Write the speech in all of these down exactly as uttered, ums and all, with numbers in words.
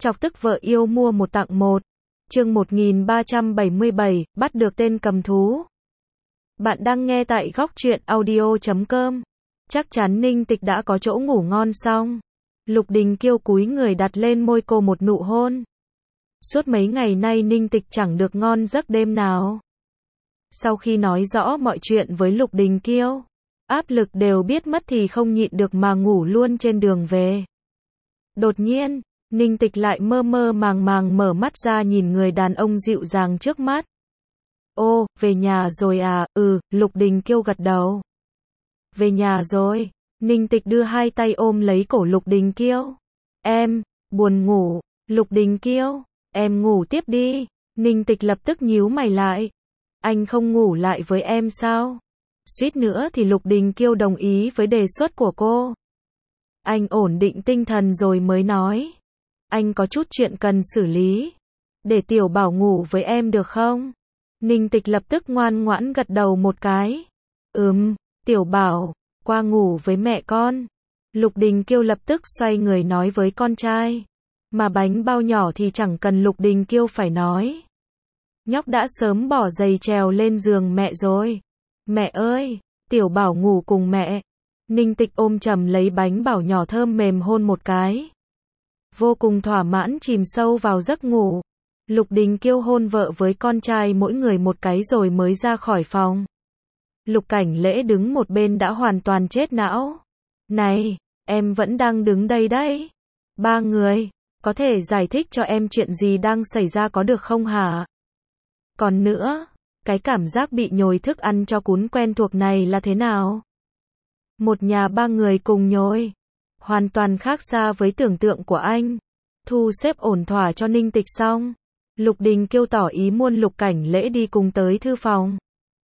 Chọc tức vợ yêu mua một tặng một. Chương một nghìn ba trăm bảy mươi bảy, bắt được tên cầm thú. Bạn đang nghe tại góc truyện audio chấm com. Chắc chắn Ninh Tịch đã có chỗ ngủ ngon xong. Lục Đình Kiêu cúi người đặt lên môi cô một nụ hôn. Suốt mấy ngày nay Ninh Tịch chẳng được ngon giấc đêm nào. Sau khi nói rõ mọi chuyện với Lục Đình Kiêu, áp lực đều biết mất thì không nhịn được mà ngủ luôn trên đường về. Đột nhiên, Ninh Tịch lại mơ mơ màng màng mở mắt ra nhìn người đàn ông dịu dàng trước mắt. Ô, về nhà rồi à? Ừ, Lục Đình Kiêu gật đầu. Về nhà rồi. Ninh Tịch đưa hai tay ôm lấy cổ Lục Đình Kiêu. Em, buồn ngủ. Lục Đình Kiêu, em ngủ tiếp đi. Ninh Tịch lập tức nhíu mày lại. Anh không ngủ lại với em sao? Suýt nữa thì Lục Đình Kiêu đồng ý với đề xuất của cô. Anh ổn định tinh thần rồi mới nói. Anh có chút chuyện cần xử lý. Để Tiểu Bảo ngủ với em được không? Ninh Tịch lập tức ngoan ngoãn gật đầu một cái. Ừm, Tiểu Bảo, qua ngủ với mẹ con. Lục Đình Kiêu lập tức xoay người nói với con trai. Mà bánh bao nhỏ thì chẳng cần Lục Đình Kiêu phải nói. Nhóc đã sớm bỏ giày trèo lên giường mẹ rồi. Mẹ ơi, Tiểu Bảo ngủ cùng mẹ. Ninh Tịch ôm chầm lấy bánh bảo nhỏ thơm mềm hôn một cái. Vô cùng thỏa mãn chìm sâu vào giấc ngủ. Lục Đình Kiêu hôn vợ với con trai mỗi người một cái rồi mới ra khỏi phòng. Lục Cảnh Lễ đứng một bên đã hoàn toàn chết não. Này, em vẫn đang đứng đây đấy. Ba người, có thể giải thích cho em chuyện gì đang xảy ra có được không hả? Còn nữa, cái cảm giác bị nhồi thức ăn cho cún quen thuộc này là thế nào? Một nhà ba người cùng nhồi. Hoàn toàn khác xa với tưởng tượng của anh. Thu xếp ổn thỏa cho Ninh Tịch xong. Lục Đình Kiêu tỏ ý muốn Lục Cảnh Lễ đi cùng tới thư phòng.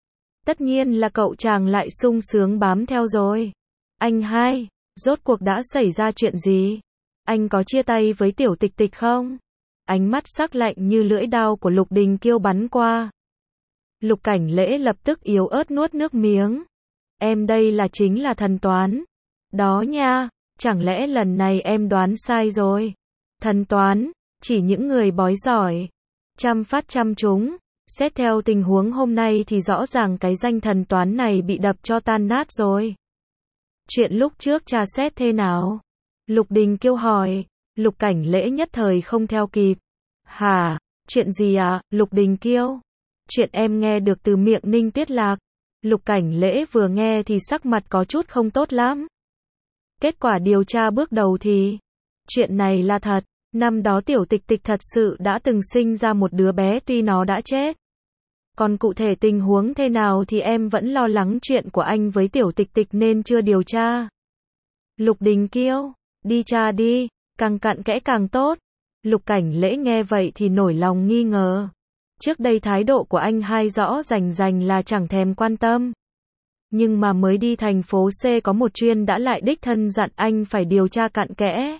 Tất nhiên là cậu chàng lại sung sướng bám theo rồi. Anh hai, rốt cuộc đã xảy ra chuyện gì? Anh có chia tay với Tiểu Tịch Tịch không? Ánh mắt sắc lạnh như lưỡi dao của Lục Đình Kiêu bắn qua. Lục Cảnh Lễ lập tức yếu ớt nuốt nước miếng. Em đây là chính là thần toán. Đó nha, chẳng lẽ lần này em đoán sai rồi? Thần toán, chỉ những người bói giỏi. Trăm phát trăm trúng. Xét theo tình huống hôm nay thì rõ ràng cái danh thần toán này bị đập cho tan nát rồi. Chuyện lúc trước tra xét thế nào? Lục Đình Kiêu hỏi. Lục Cảnh Lễ nhất thời không theo kịp. Hả? Chuyện gì à? Lục Đình Kiêu. Chuyện em nghe được từ miệng Ninh Tuyết Lạc. Lục Cảnh Lễ vừa nghe thì sắc mặt có chút không tốt lắm. Kết quả điều tra bước đầu thì chuyện này là thật. Năm đó Tiểu Tịch Tịch thật sự đã từng sinh ra một đứa bé tuy nó đã chết. Còn cụ thể tình huống thế nào thì em vẫn lo lắng chuyện của anh với Tiểu Tịch Tịch nên chưa điều tra. Lục Đình Kiêu, đi tra đi, càng cặn kẽ càng tốt. Lục Cảnh Lễ nghe vậy thì nổi lòng nghi ngờ. Trước đây thái độ của anh hai rõ rành rành là chẳng thèm quan tâm. Nhưng mà mới đi thành phố C có một chuyên đã lại đích thân dặn anh phải điều tra cặn kẽ.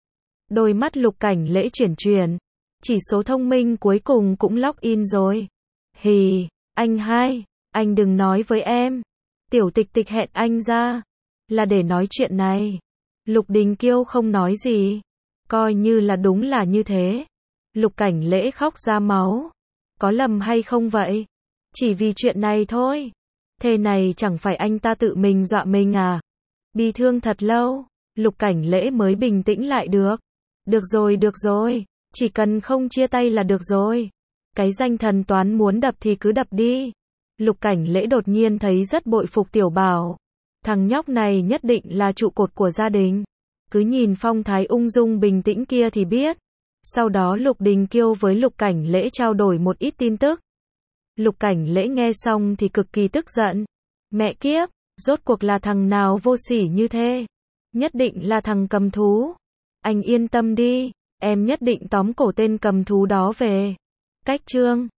Đôi mắt Lục Cảnh Lễ chuyển chuyển. Chỉ số thông minh cuối cùng cũng log in rồi. Hì, anh hai, anh đừng nói với em. Tiểu Tịch Tịch hẹn anh ra. Là để nói chuyện này. Lục Đình Kiêu không nói gì. Coi như là đúng là như thế. Lục Cảnh Lễ khóc ra máu. Có lầm hay không vậy? Chỉ vì chuyện này thôi. Thế này chẳng phải anh ta tự mình dọa mình à? Bi thương thật lâu. Lục Cảnh Lễ mới bình tĩnh lại được. Được rồi được rồi. Chỉ cần không chia tay là được rồi. Cái danh thần toán muốn đập thì cứ đập đi. Lục Cảnh Lễ đột nhiên thấy rất bội phục Tiểu Bảo. Thằng nhóc này nhất định là trụ cột của gia đình. Cứ nhìn phong thái ung dung bình tĩnh kia thì biết. Sau đó Lục Đình Kiêu với Lục Cảnh Lễ trao đổi một ít tin tức. Lục Cảnh Lễ nghe xong thì cực kỳ tức giận. Mẹ kiếp, rốt cuộc là thằng nào vô sỉ như thế? Nhất định là thằng cầm thú. Anh yên tâm đi, em nhất định tóm cổ tên cầm thú đó về. Cách chương